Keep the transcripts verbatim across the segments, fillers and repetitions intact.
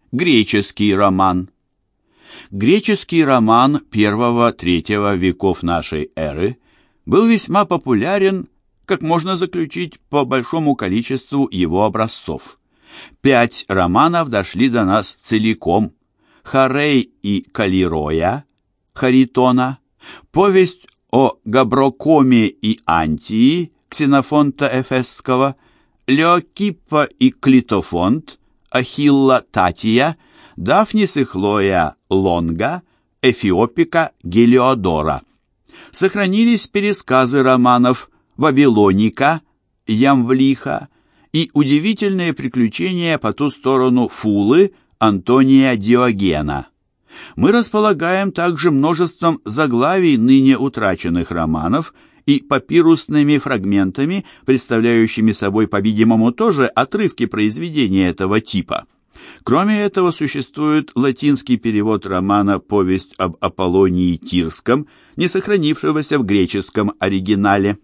Греческий роман. Греческий роман первого-третьего веков нашей эры был весьма популярен, как можно заключить по большому количеству его образцов. Пять романов дошли до нас целиком: Хорей и Калироя, Харитона, повесть о Габрокоме и Антии, Ксенофонта Эфесского, Леокиппа и Клитофонт, Ахилла Татия, Дафнис и Хлоя Лонга, Эфиопика Гелиодора. Сохранились пересказы романов Вавилоника, Ямвлиха и удивительные приключения по ту сторону Фулы Антония Диогена. Мы располагаем также множеством заглавий ныне утраченных романов и папирусными фрагментами, представляющими собой, по-видимому, тоже отрывки произведения этого типа. Кроме этого, существует латинский перевод романа «Повесть об Аполлонии Тирском», не сохранившегося в греческом оригинале.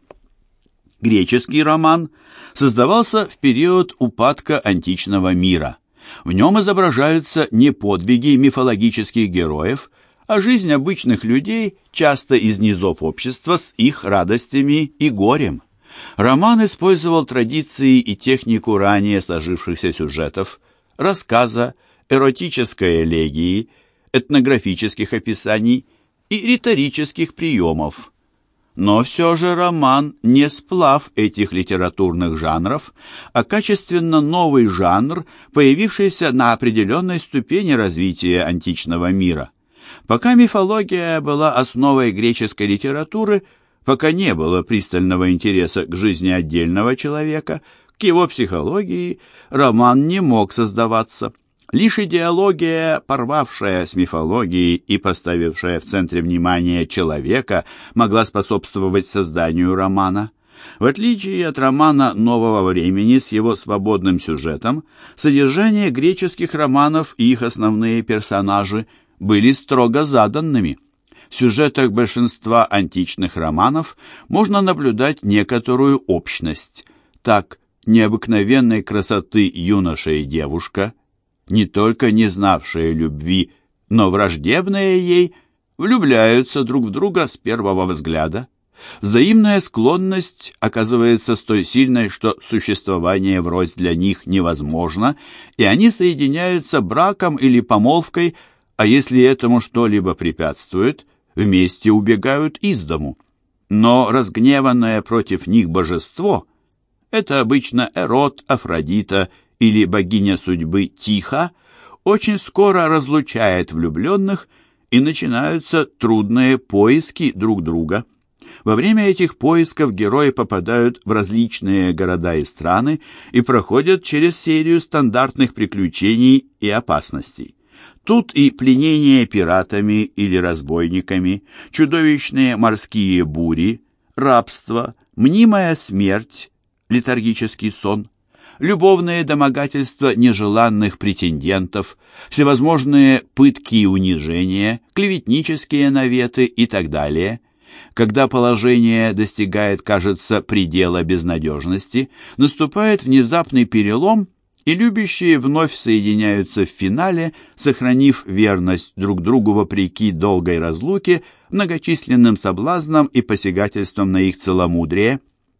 Греческий роман создавался в период упадка античного мира. В нем изображаются не подвиги мифологических героев, а жизнь обычных людей, часто из низов общества, с их радостями и горем. Роман использовал традиции и технику ранее сложившихся сюжетов, рассказа, эротической элегии, этнографических описаний и риторических приемов. Но все же роман не сплав этих литературных жанров, а качественно новый жанр, появившийся на определенной ступени развития античного мира. Пока мифология была основой греческой литературы, пока не было пристального интереса к жизни отдельного человека, к его психологии, роман не мог создаваться. Лишь идеология, порвавшая с мифологией и поставившая в центре внимания человека, могла способствовать созданию романа. В отличие от романа нового времени с его свободным сюжетом, содержание греческих романов и их основные персонажи были строго заданными. В сюжетах большинства античных романов можно наблюдать некоторую общность. Так, необыкновенной красоты юноша и девушка, не только не знавшие любви, но враждебные ей, влюбляются друг в друга с первого взгляда. Взаимная склонность оказывается столь сильной, что существование врозь для них невозможно, и они соединяются браком или помолвкой, а если этому что-либо препятствует, вместе убегают из дому. Но разгневанное против них божество — это обычно Эрот, Афродита или богиня судьбы Тиха — очень скоро разлучает влюбленных, и начинаются трудные поиски друг друга. Во время этих поисков герои попадают в различные города и страны и проходят через серию стандартных приключений и опасностей. Тут и пленение пиратами или разбойниками, чудовищные морские бури, рабство, мнимая смерть, летаргический сон, любовные домогательства нежеланных претендентов, всевозможные пытки и унижения, клеветнические наветы и так далее. Когда положение достигает, кажется, предела безнадежности, наступает внезапный перелом, и любящие вновь соединяются в финале, сохранив верность друг другу вопреки долгой разлуке, многочисленным соблазнам и посягательствам на их целомудрие.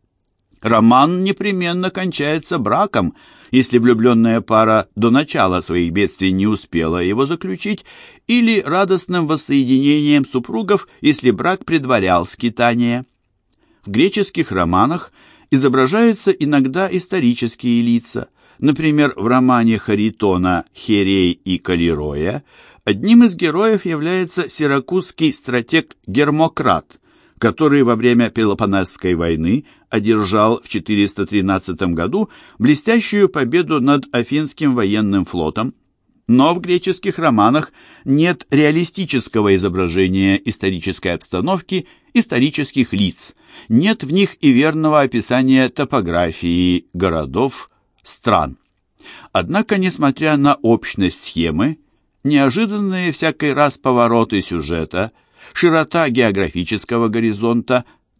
Роман непременно кончается браком, если влюбленная пара до начала своих бедствий не успела его заключить, или радостным воссоединением супругов, если брак предварял скитание. В греческих романах изображаются иногда исторические лица. Например, в романе Харитона «Херей и Калироя» одним из героев является сиракузский стратег Гермократ, который во время Пелопоннесской войны одержал в четыреста тринадцатом году блестящую победу над Афинским военным флотом. Но в греческих романах нет реалистического изображения исторической обстановки, исторических лиц, нет в них и верного описания топографии городов, стран. Однако, несмотря на общность схемы, неожиданные всякий раз повороты сюжета, широта географического горизонта,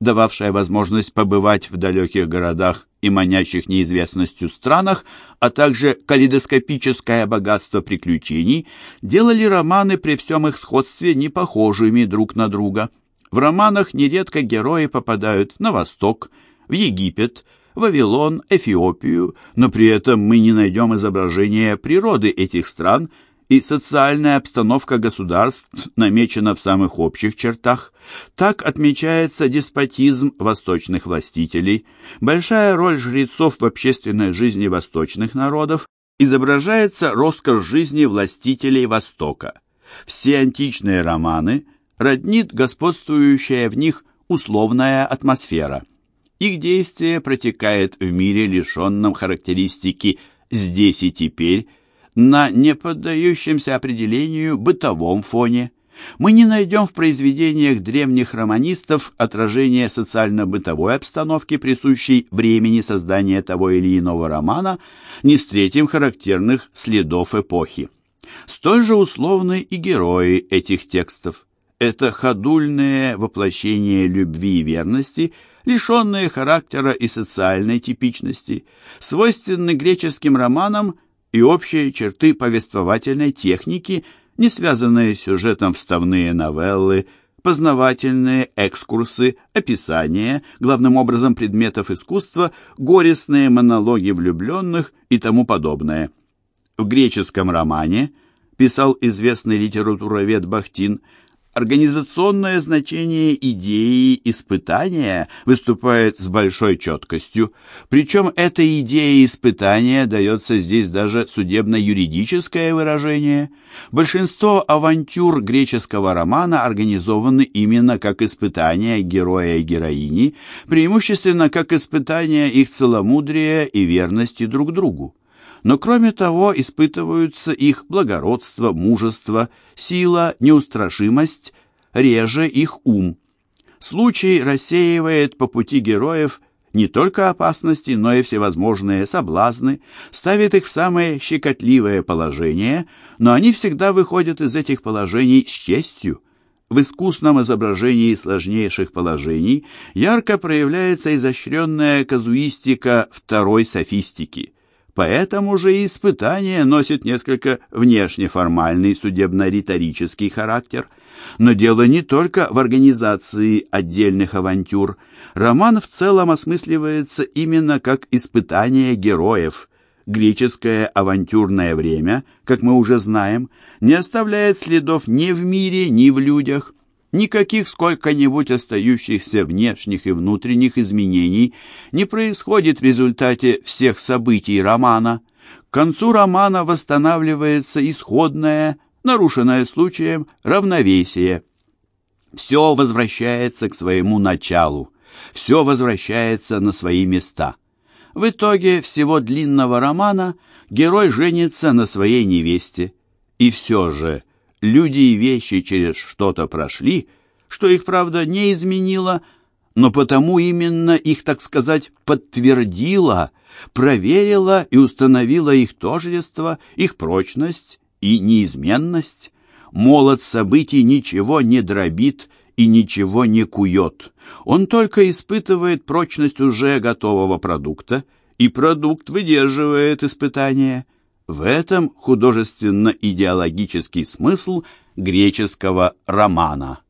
дававшая возможность побывать в далеких городах и манящих неизвестностью странах, а также калейдоскопическое богатство приключений, делали романы при всем их сходстве не похожими друг на друга. В романах нередко герои попадают на Восток, в Египет, Вавилон, Эфиопию, но при этом мы не найдем изображения природы этих стран, и социальная обстановка государств намечена в самых общих чертах. Так отмечается деспотизм восточных властителей, большая роль жрецов в общественной жизни восточных народов, изображается роскошь жизни властителей Востока. Все античные романы роднит господствующая в них условная атмосфера. Их действие протекает в мире, лишенном характеристики «здесь и теперь», на неподдающемся определению бытовом фоне. Мы не найдем в произведениях древних романистов отражения социально-бытовой обстановки, присущей времени создания того или иного романа, не встретим характерных следов эпохи. Столь же условны и герои этих текстов. Это ходульные воплощения любви и верности, лишенные характера и социальной типичности, свойственны греческим романам и общие черты повествовательной техники, не связанные с сюжетом вставные новеллы, познавательные экскурсы, описания, главным образом предметов искусства, горестные монологи влюбленных и тому подобное. В греческом романе, писал известный литературовед Бахтин, организационное значение идеи испытания выступает с большой четкостью, причем эта идея испытания дается здесь даже судебно-юридическое выражение. Большинство авантюр греческого романа организованы именно как испытания героя и героини, преимущественно как испытания их целомудрия и верности друг другу. Но кроме того испытываются их благородство, мужество, сила, неустрашимость, реже их ум. Случай рассеивает по пути героев не только опасности, но и всевозможные соблазны, ставит их в самое щекотливое положение, но они всегда выходят из этих положений с честью. В искусном изображении сложнейших положений ярко проявляется изощренная казуистика второй софистики. Поэтому же и испытание носит несколько внешнеформальный судебно-риторический характер. Но дело не только в организации отдельных авантюр. Роман в целом осмысливается именно как испытание героев. Греческое авантюрное время, как мы уже знаем, не оставляет следов ни в мире, ни в людях. Никаких сколько-нибудь остающихся внешних и внутренних изменений не происходит в результате всех событий романа. К концу романа восстанавливается исходное, нарушенное случаем, равновесие. Все возвращается к своему началу, все возвращается на свои места. В итоге всего длинного романа герой женится на своей невесте. И все же люди и вещи через что-то прошли, что их, правда, не изменило, но потому именно их, так сказать, подтвердило, проверило и установило их тождество, их прочность и неизменность. Молот событий ничего не дробит и ничего не кует. Он только испытывает прочность уже готового продукта, и продукт выдерживает испытания. В этом художественно-идеологический смысл греческого романа.